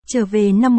Trở về năm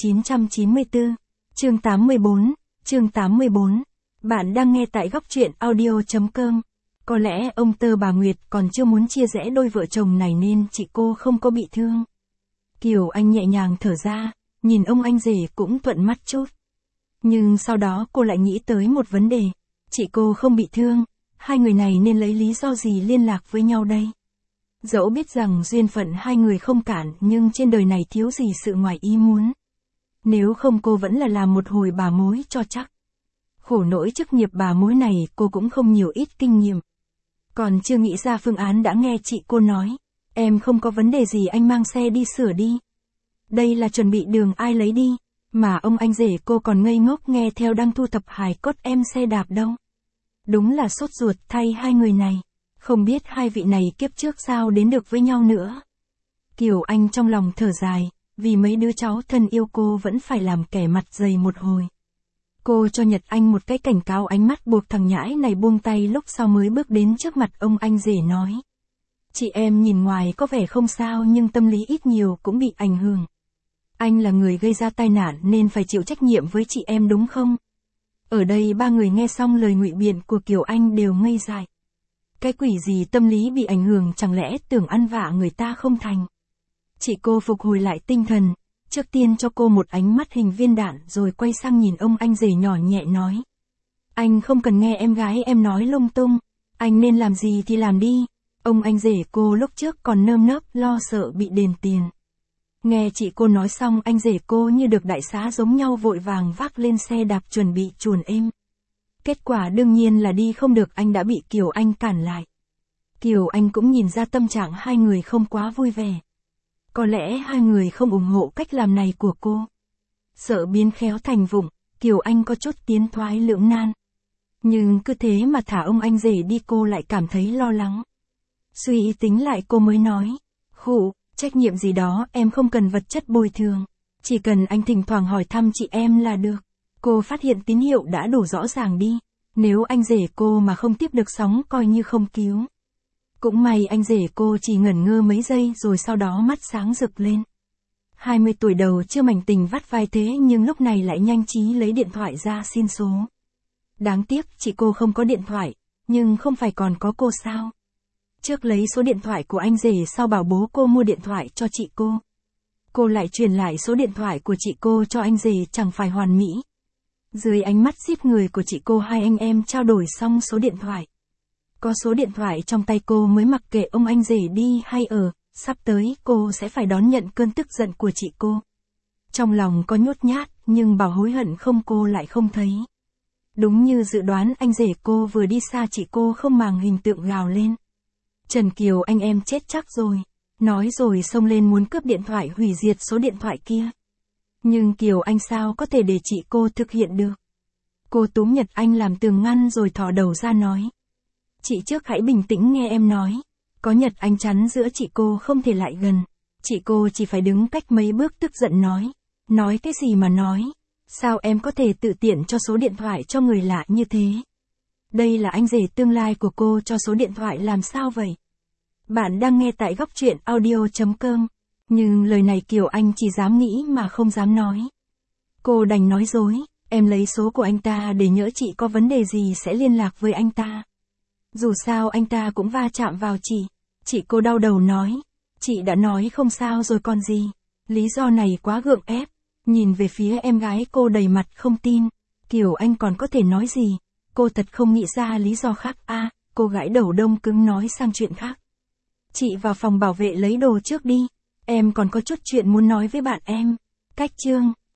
1994. Chương 84. Chương 84. Bạn đang nghe tại góc truyện audio.com. Có lẽ ông Tơ bà Nguyệt còn chưa muốn chia rẽ đôi vợ chồng này nên chị cô không có bị thương. Kiều Anh nhẹ nhàng thở ra, nhìn ông anh rể cũng thuận mắt chút. Nhưng sau đó cô lại nghĩ tới một vấn đề. Chị cô không bị thương, hai người này nên lấy lý do gì liên lạc với nhau đây? Dẫu biết rằng duyên phận hai người không cản nhưng trên đời này thiếu gì sự ngoài ý muốn. Nếu không cô vẫn là làm một hồi bà mối cho chắc. Khổ nỗi chức nghiệp bà mối này cô cũng không nhiều ít kinh nghiệm. Còn chưa nghĩ ra phương án đã nghe chị cô nói. Em không có vấn đề gì, anh mang xe đi sửa đi. Đây là chuẩn bị đường ai lấy đi. Mà ông anh rể cô còn ngây ngốc nghe theo đang thu thập hài cốt em xe đạp đâu. Đúng là sốt ruột thay hai người này. Không biết hai vị này kiếp trước sao đến được với nhau nữa. Kiều Anh trong lòng thở dài, vì mấy đứa cháu thân yêu cô vẫn phải làm kẻ mặt dày một hồi. Cô cho Nhật Anh một cái cảnh cáo ánh mắt buộc thằng nhãi này buông tay, lúc sau mới bước đến trước mặt ông anh rể nói. Chị em nhìn ngoài có vẻ không sao nhưng tâm lý ít nhiều cũng bị ảnh hưởng. Anh là người gây ra tai nạn nên phải chịu trách nhiệm với chị em đúng không? Ở đây ba người nghe xong lời ngụy biện của Kiều Anh đều ngây dại. Cái quỷ gì tâm lý bị ảnh hưởng, chẳng lẽ tưởng ăn vạ người ta không thành? Chị cô phục hồi lại tinh thần, trước tiên cho cô một ánh mắt hình viên đạn rồi quay sang nhìn ông anh rể nhỏ nhẹ nói. Anh không cần nghe em gái em nói lung tung, anh nên làm gì thì làm đi. Ông anh rể cô lúc trước còn nơm nớp lo sợ bị đền tiền. Nghe chị cô nói xong anh rể cô như được đại xá giống nhau vội vàng vác lên xe đạp chuẩn bị chuồn êm. Kết quả đương nhiên là đi không được, anh đã bị Kiều Anh cản lại. Kiều Anh cũng nhìn ra tâm trạng hai người không quá vui vẻ. Có lẽ hai người không ủng hộ cách làm này của cô. Sợ biến khéo thành vụng, Kiều Anh có chút tiến thoái lưỡng nan. Nhưng cứ thế mà thả ông anh rể đi cô lại cảm thấy lo lắng. Suy tính lại cô mới nói. Khụ, trách nhiệm gì đó em không cần vật chất bồi thường. Chỉ cần anh thỉnh thoảng hỏi thăm chị em là được. Cô phát hiện tín hiệu đã đủ rõ ràng đi. Nếu anh rể cô mà không tiếp được sóng coi như không cứu. Cũng may anh rể cô chỉ ngẩn ngơ mấy giây rồi sau đó mắt sáng rực lên. 20 tuổi đầu chưa mảnh tình vắt vai thế nhưng lúc này lại nhanh trí lấy điện thoại ra xin số. Đáng tiếc chị cô không có điện thoại, nhưng không phải còn có cô sao? Trước lấy số điện thoại của anh rể sau bảo bố cô mua điện thoại cho chị cô. Cô lại truyền lại số điện thoại của chị cô cho anh rể, chẳng phải hoàn mỹ. Dưới ánh mắt xiết người của chị cô hai anh em trao đổi xong số điện thoại. Có số điện thoại trong tay cô mới mặc kệ ông anh rể đi hay ở, sắp tới cô sẽ phải đón nhận cơn tức giận của chị cô. Trong lòng có nhút nhát nhưng bảo hối hận không cô lại không thấy. Đúng như dự đoán anh rể cô vừa đi xa chị cô không màng hình tượng gào lên. Trần Kiều anh em chết chắc rồi. Nói rồi xông lên muốn cướp điện thoại hủy diệt số điện thoại kia. Nhưng Kiều Anh sao có thể để chị cô thực hiện được. Cô túm Nhật Anh làm tường ngăn rồi thò đầu ra nói. Chị trước hãy bình tĩnh nghe em nói. Có Nhật Anh chắn giữa chị cô không thể lại gần. Chị cô chỉ phải đứng cách mấy bước tức giận nói. Nói cái gì mà nói. Sao em có thể tự tiện cho số điện thoại cho người lạ như thế? Đây là anh rể tương lai của cô cho số điện thoại làm sao vậy? Bạn đang nghe tại góc truyện audio.com. Nhưng lời này Kiều Anh chỉ dám nghĩ mà không dám nói. Cô đành nói dối. Em lấy số của anh ta để nhỡ chị có vấn đề gì sẽ liên lạc với anh ta. Dù sao anh ta cũng va chạm vào chị. Chị cô đau đầu nói. Chị đã nói không sao rồi còn gì. Lý do này quá gượng ép. Nhìn về phía em gái cô đầy mặt không tin. Kiều Anh còn có thể nói gì. Cô thật không nghĩ ra lý do khác. Cô gãi đầu đông cứng nói sang chuyện khác. Chị vào phòng bảo vệ lấy đồ trước đi. Em còn có chút chuyện muốn nói với bạn em. Cách chương.